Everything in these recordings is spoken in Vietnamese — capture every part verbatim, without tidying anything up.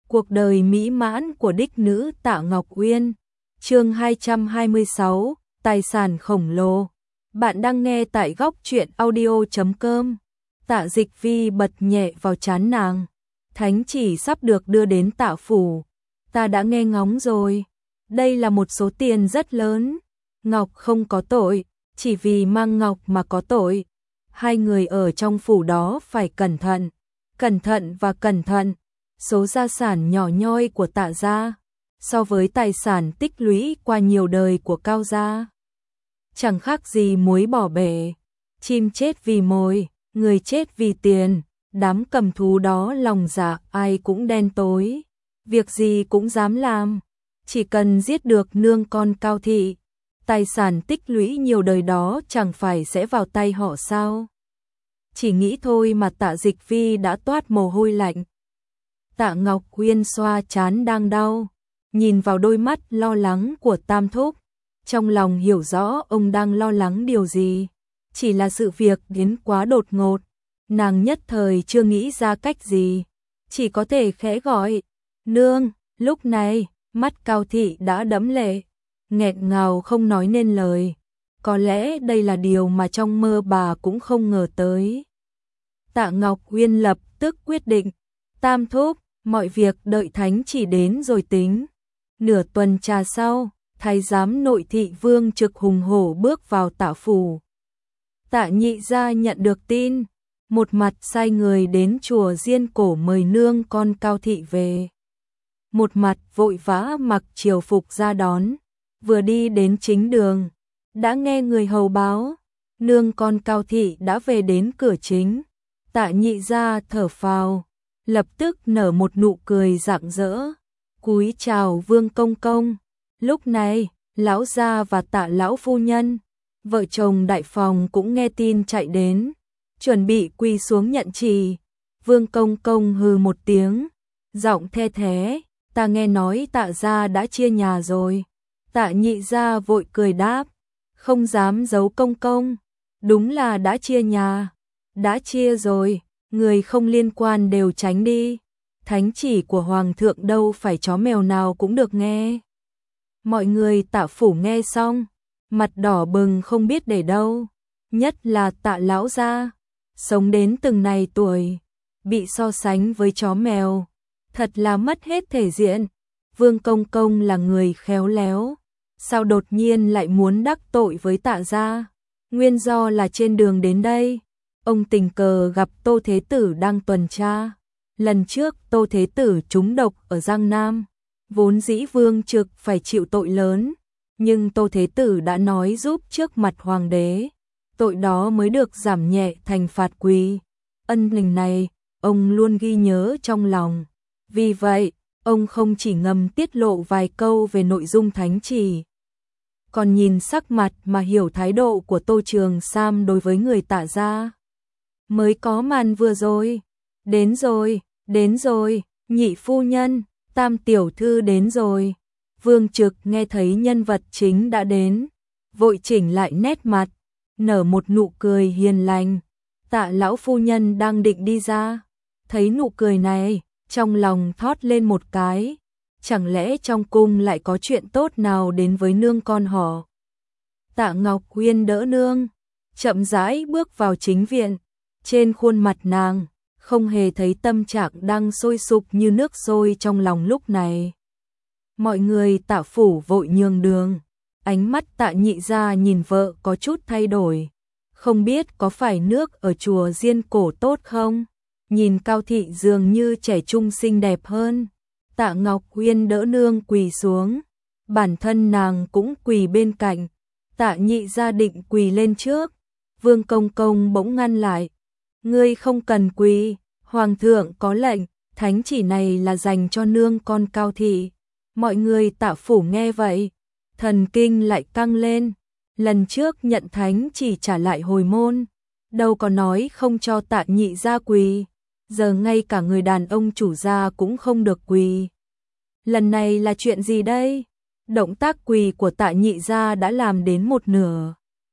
Cuộc đời mỹ mãn của đích nữ Tạ Ngọc Uyên. Chương hai trăm hai mươi sáu, tài sản khổng lồ. Bạn đang nghe tại góc truyện audio chấm com. Tạ Dịch Vi bật nhẹ vào trán nàng. Thánh chỉ sắp được đưa đến Tạ phủ. Ta đã nghe ngóng rồi. Đây là một số tiền rất lớn. Ngọc không có tội, chỉ vì mang Ngọc mà có tội. Hai người ở trong phủ đó phải cẩn thận, cẩn thận và cẩn thận. Số gia sản nhỏ nhoi của Tạ gia so với tài sản tích lũy qua nhiều đời của Cao gia chẳng khác gì muối bỏ bể. Chim chết vì mồi, người chết vì tiền. Đám cầm thú đó lòng dạ ai cũng đen tối, việc gì cũng dám làm, chỉ cần giết được nương con Cao thị, tài sản tích lũy nhiều đời đó chẳng phải sẽ vào tay họ sao? Chỉ nghĩ thôi mà Tạ Dịch Vi đã toát mồ hôi lạnh. Tạ Ngọc Uyên xoa trán đang đau, nhìn vào đôi mắt lo lắng của Tam thúc, trong lòng hiểu rõ ông đang lo lắng điều gì, chỉ là sự việc đến quá đột ngột, nàng nhất thời chưa nghĩ ra cách gì, chỉ có thể khẽ gọi, "Nương." Lúc này, mắt Cao thị đã đẫm lệ, nghẹn ngào không nói nên lời, có lẽ đây là điều mà trong mơ bà cũng không ngờ tới. Tạ Ngọc Uyên lập tức quyết định, "Tam thúc, mọi việc đợi thánh chỉ đến rồi tính." Nửa tuần trà sau, thái giám nội thị Vương Trực hùng hổ bước vào Tạ phủ. Tạ nhị gia nhận được tin, một mặt sai người đến chùa Diên Cổ mời nương con Cao thị về, một mặt vội vã mặc triều phục ra đón. Vừa đi đến chính đường, đã nghe người hầu báo, nương con Cao thị đã về đến cửa chính. Tạ nhị gia thở phào, lập tức nở một nụ cười rạng rỡ, cúi chào Vương công công. Lúc này, lão gia và Tạ lão phu nhân, vợ chồng đại phòng cũng nghe tin chạy đến, chuẩn bị quỳ xuống nhận trì. Vương công công hừ một tiếng, giọng the thé, "Ta nghe nói Tạ gia đã chia nhà rồi." Tạ nhị gia vội cười đáp, "Không dám giấu công công, đúng là đã chia nhà." "Đã chia rồi, người không liên quan đều tránh đi. Thánh chỉ của hoàng thượng đâu phải chó mèo nào cũng được nghe." Mọi người Tạ phủ nghe xong, mặt đỏ bừng không biết để đâu, nhất là Tạ lão gia, sống đến từng này tuổi, bị so sánh với chó mèo, thật là mất hết thể diện. Vương công công là người khéo léo, sao đột nhiên lại muốn đắc tội với Tạ gia? Nguyên do là trên đường đến đây, ông tình cờ gặp Tô Thế Tử đang tuần tra. Lần trước Tô Thế Tử trúng độc ở Giang Nam, vốn dĩ Vương Trực phải chịu tội lớn, nhưng Tô Thế Tử đã nói giúp trước mặt hoàng đế, tội đó mới được giảm nhẹ thành phạt quỳ. Ân tình này, ông luôn ghi nhớ trong lòng. Vì vậy, ông không chỉ ngầm tiết lộ vài câu về nội dung thánh chỉ, còn nhìn sắc mặt mà hiểu thái độ của Tô Trường Sam đối với người Tạ gia. Mới có màn vừa rồi, đến rồi, đến rồi, nhị phu nhân, Tam tiểu thư đến rồi. Vương Trực nghe thấy nhân vật chính đã đến, vội chỉnh lại nét mặt, nở một nụ cười hiền lành. Tạ lão phu nhân đang định đi ra, thấy nụ cười này, trong lòng thót lên một cái, chẳng lẽ trong cung lại có chuyện tốt nào đến với nương con họ. Tạ Ngọc Uyên đỡ nương, chậm rãi bước vào chính viện, trên khuôn mặt nàng không hề thấy tâm trạng đang sôi sục như nước sôi trong lòng lúc này. Mọi người Tạ phủ vội nhường đường, ánh mắt Tạ nhị gia nhìn vợ có chút thay đổi, không biết có phải nước ở chùa Diên Cổ tốt không? Nhìn Cao thị dường như trẻ trung xinh đẹp hơn. Tạ Ngọc Uyên đỡ nương quỳ xuống, bản thân nàng cũng quỳ bên cạnh. Tạ nhị gia định quỳ lên trước, Vương công công bỗng ngăn lại, "Ngươi không cần quỳ, hoàng thượng có lệnh, thánh chỉ này là dành cho nương con Cao thị." Mọi người Tạ phủ nghe vậy, thần kinh lại căng lên. Lần trước nhận thánh chỉ trả lại hồi môn, đâu có nói không cho Tạ nhị gia quỳ, giờ ngay cả người đàn ông chủ gia cũng không được quỳ. Lần này là chuyện gì đây? Động tác quỳ của Tạ nhị gia đã làm đến một nửa,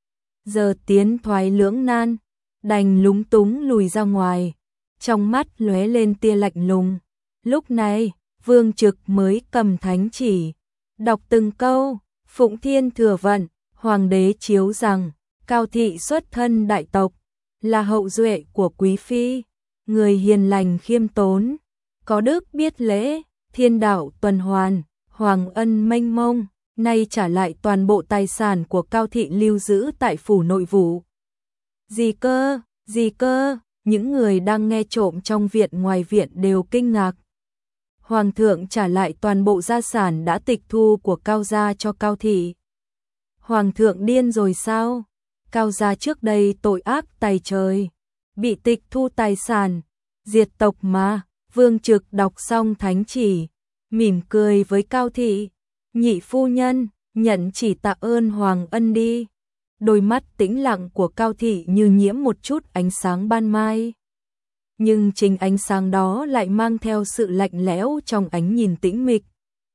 giờ tiến thoái lưỡng nan, đành lúng túng lùi ra ngoài, trong mắt lóe lên tia lạnh lùng. Lúc này, Vương Trực mới cầm thánh chỉ, đọc từng câu. Phụng Thiên thừa vận, hoàng đế chiếu rằng, Cao Thị xuất thân đại tộc, là hậu duệ của quý phi, người hiền lành khiêm tốn, có đức biết lễ, thiên đạo tuần hoàn, hoàng ân mênh mông, nay trả lại toàn bộ tài sản của Cao Thị lưu giữ tại phủ nội vụ. Gì cơ, gì cơ, những người đang nghe trộm trong viện ngoài viện đều kinh ngạc. Hoàng thượng trả lại toàn bộ gia sản đã tịch thu của Cao gia cho Cao Thị. Hoàng thượng điên rồi sao? Cao gia trước đây tội ác tày trời, bị tịch thu tài sản, diệt tộc mà. Vương Trực đọc xong thánh chỉ, mỉm cười với Cao Thị, nhị phu nhân, nhận chỉ tạ ơn hoàng ân đi. Đôi mắt tĩnh lặng của Cao Thị như nhiễm một chút ánh sáng ban mai. Nhưng chính ánh sáng đó lại mang theo sự lạnh lẽo trong ánh nhìn tĩnh mịch.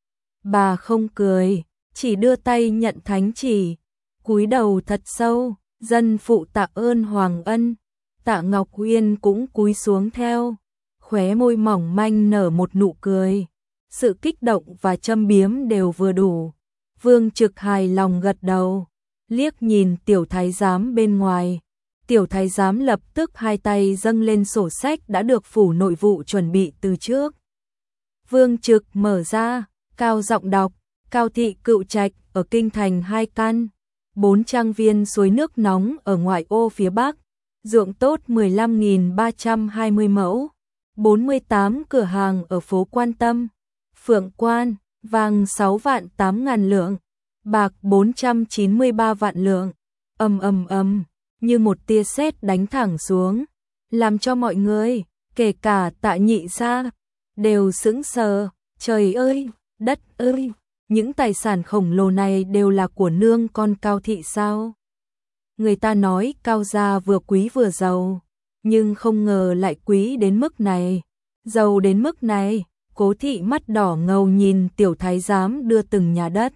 Bà không cười, chỉ đưa tay nhận thánh chỉ, cúi đầu thật sâu, dân phụ tạ ơn hoàng ân. Tạ Ngọc Uyên cũng cúi xuống theo, khóe môi mỏng manh nở một nụ cười. Sự kích động và châm biếm đều vừa đủ. Vương Trực hài lòng gật đầu, liếc nhìn tiểu thái giám bên ngoài. Tiểu thái giám lập tức hai tay dâng lên sổ sách đã được phủ nội vụ chuẩn bị từ trước. Vương Trực mở ra, cao giọng đọc, Cao Thị cựu trạch ở kinh thành hai căn, bốn trang viên suối nước nóng ở ngoại ô phía bắc, ruộng tốt mười lăm nghìn ba trăm hai mươi mẫu, bốn mươi tám cửa hàng ở phố Quan Tâm, Phượng Quan, vàng sáu vạn tám ngàn lượng, bạc bốn trăm chín mươi ba vạn lượng. Ầm ầm ầm, như một tia sét đánh thẳng xuống, làm cho mọi người, kể cả Tạ Nhị gia, đều sững sờ. Trời ơi, đất ơi, những tài sản khổng lồ này đều là của nương con Cao Thị sao? Người ta nói Cao gia vừa quý vừa giàu, nhưng không ngờ lại quý đến mức này. Giàu đến mức này, Cố Thị mắt đỏ ngầu nhìn tiểu thái giám đưa từng nhà đất,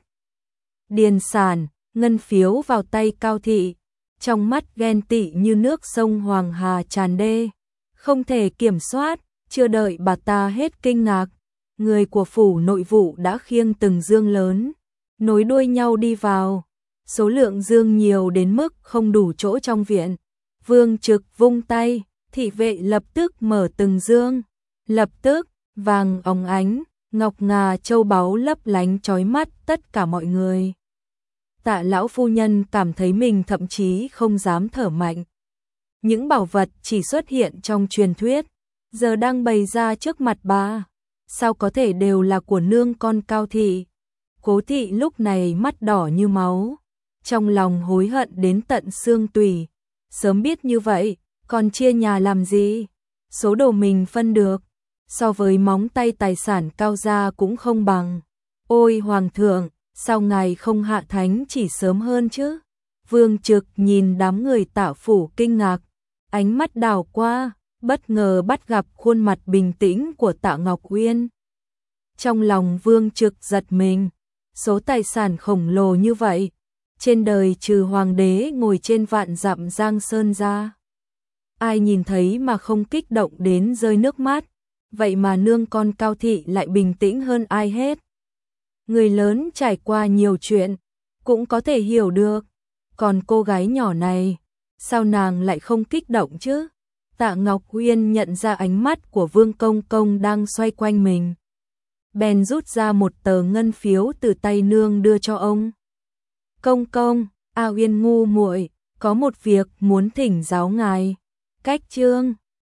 điền sản, ngân phiếu vào tay Cao Thị, trong mắt ghen tị như nước sông Hoàng Hà tràn đê, không thể kiểm soát. Chưa đợi bà ta hết kinh ngạc, người của phủ nội vụ đã khiêng từng dương lớn, nối đuôi nhau đi vào. Số lượng dương nhiều đến mức không đủ chỗ trong viện. Vương Trực vung tay, thị vệ lập tức mở từng dương. Lập tức, vàng óng ánh, ngọc ngà châu báu lấp lánh chói mắt tất cả mọi người. Tạ lão phu nhân cảm thấy mình thậm chí không dám thở mạnh. Những bảo vật chỉ xuất hiện trong truyền thuyết, giờ đang bày ra trước mặt bà, sao có thể đều là của nương con Cao Thị? Cố Thị lúc này mắt đỏ như máu, trong lòng hối hận đến tận xương tủy. Sớm biết như vậy, còn chia nhà làm gì? Số đồ mình phân được, so với móng tay tài sản Cao gia cũng không bằng. Ôi hoàng thượng, sao ngài không hạ thánh chỉ sớm hơn chứ? Vương Trực nhìn đám người Tạ phủ kinh ngạc, ánh mắt đảo qua, bất ngờ bắt gặp khuôn mặt bình tĩnh của Tạ Ngọc Uyên. Trong lòng Vương Trực giật mình, số tài sản khổng lồ như vậy, trên đời trừ hoàng đế ngồi trên vạn dặm Giang Sơn ra, ai nhìn thấy mà không kích động đến rơi nước mắt. Vậy mà nương con Cao Thị lại bình tĩnh hơn ai hết. Người lớn trải qua nhiều chuyện, cũng có thể hiểu được. Còn cô gái nhỏ này, sao nàng lại không kích động chứ? Tạ Ngọc Uyên nhận ra ánh mắt của Vương Công Công đang xoay quanh mình, bèn rút ra một tờ ngân phiếu từ tay nương đưa cho ông. Công công, A Uyên ngu muội, có một việc muốn thỉnh giáo ngài. Cách chương